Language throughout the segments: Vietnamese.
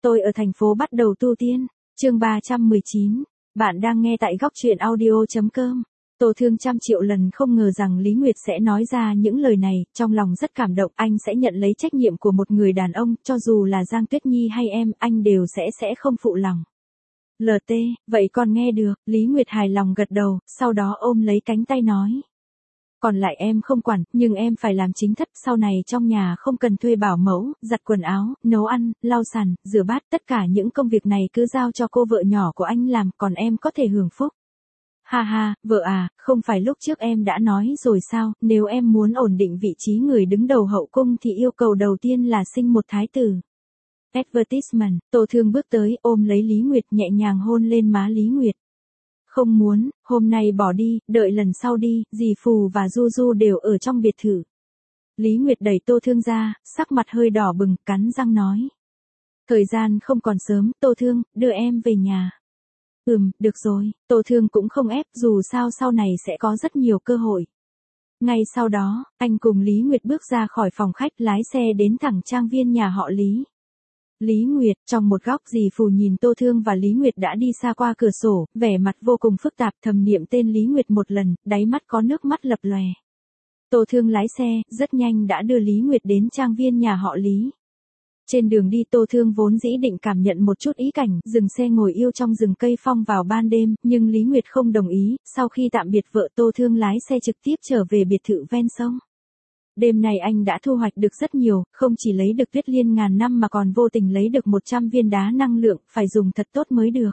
Tôi ở thành phố bắt đầu tu tiên. Chương 319. Bạn đang nghe tại góc truyện audio.com. Tô Thương trăm triệu lần không ngờ rằng Lý Nguyệt sẽ nói ra những lời này, trong lòng rất cảm động, anh sẽ nhận lấy trách nhiệm của một người đàn ông, cho dù là Giang Tuyết Nhi hay em, anh đều sẽ không phụ lòng. LT, vậy con nghe được, Lý Nguyệt hài lòng gật đầu, sau đó ôm lấy cánh tay nói. Còn lại em không quản, nhưng em phải làm chính thất, sau này trong nhà không cần thuê bảo mẫu, giặt quần áo, nấu ăn, lau sàn, rửa bát, tất cả những công việc này cứ giao cho cô vợ nhỏ của anh làm, còn em có thể hưởng phúc. Ha ha, vợ à, không phải lúc trước em đã nói rồi sao, nếu em muốn ổn định vị trí người đứng đầu hậu cung thì yêu cầu đầu tiên là sinh một thái tử. Advertisement, Tô Thương bước tới, ôm lấy Lý Nguyệt, nhẹ nhàng hôn lên má Lý Nguyệt. Không muốn, hôm nay bỏ đi, đợi lần sau đi, dì Phù và Du Du đều ở trong biệt thự. Lý Nguyệt đẩy Tô Thương ra, sắc mặt hơi đỏ bừng, cắn răng nói. Thời gian không còn sớm, Tô Thương, đưa em về nhà. Được rồi, Tô Thương cũng không ép, dù sao sau này sẽ có rất nhiều cơ hội. Ngay sau đó, anh cùng Lý Nguyệt bước ra khỏi phòng khách, lái xe đến thẳng trang viên nhà họ Lý. Lý Nguyệt, trong một góc dì Phù nhìn Tô Thương và Lý Nguyệt đã đi xa qua cửa sổ, vẻ mặt vô cùng phức tạp, thầm niệm tên Lý Nguyệt một lần, đáy mắt có nước mắt lập lòe. Tô Thương lái xe, rất nhanh đã đưa Lý Nguyệt đến trang viên nhà họ Lý. Trên đường đi Tô Thương vốn dĩ định cảm nhận một chút ý cảnh, dừng xe ngồi yêu trong rừng cây phong vào ban đêm, nhưng Lý Nguyệt không đồng ý, sau khi tạm biệt vợ Tô Thương lái xe trực tiếp trở về biệt thự ven sông. Đêm này anh đã thu hoạch được rất nhiều, không chỉ lấy được tuyết liên ngàn năm mà còn vô tình lấy được 100 viên đá năng lượng, phải dùng thật tốt mới được.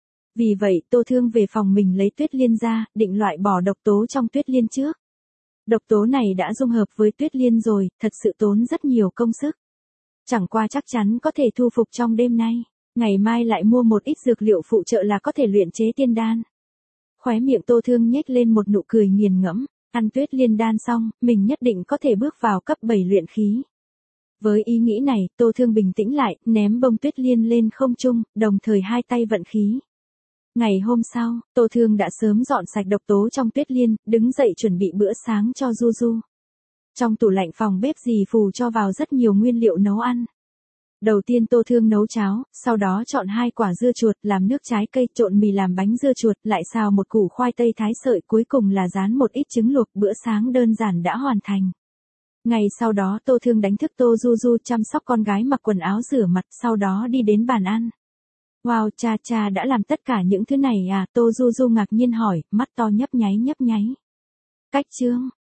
Vì vậy Tô Thương về phòng mình lấy tuyết liên ra, định loại bỏ độc tố trong tuyết liên trước. Độc tố này đã dung hợp với tuyết liên rồi, thật sự tốn rất nhiều công sức. Chẳng qua chắc chắn có thể thu phục trong đêm nay, ngày mai lại mua một ít dược liệu phụ trợ là có thể luyện chế tiên đan. Khóe miệng Tô Thương nhếch lên một nụ cười nghiền ngẫm. Ăn tuyết liên đan xong, mình nhất định có thể bước vào cấp 7 luyện khí. Với ý nghĩ này, Tô Thương bình tĩnh lại, ném bông tuyết liên lên không trung, đồng thời hai tay vận khí. Ngày hôm sau, Tô Thương đã sớm dọn sạch độc tố trong tuyết liên, đứng dậy chuẩn bị bữa sáng cho Du Du. Trong tủ lạnh phòng bếp dì Phù cho vào rất nhiều nguyên liệu nấu ăn. Đầu tiên Tô Thương nấu cháo, sau đó chọn 2 quả dưa chuột, làm nước trái cây, trộn mì làm bánh dưa chuột, lại xào một củ khoai tây thái sợi, cuối cùng là rán một ít trứng luộc, bữa sáng đơn giản đã hoàn thành. Ngày sau đó Tô Thương đánh thức Tô Du Du chăm sóc con gái mặc quần áo rửa mặt, sau đó đi đến bàn ăn. Wow, cha đã làm tất cả những thứ này à, Tô Du Du ngạc nhiên hỏi, mắt to nhấp nháy. Cách chương.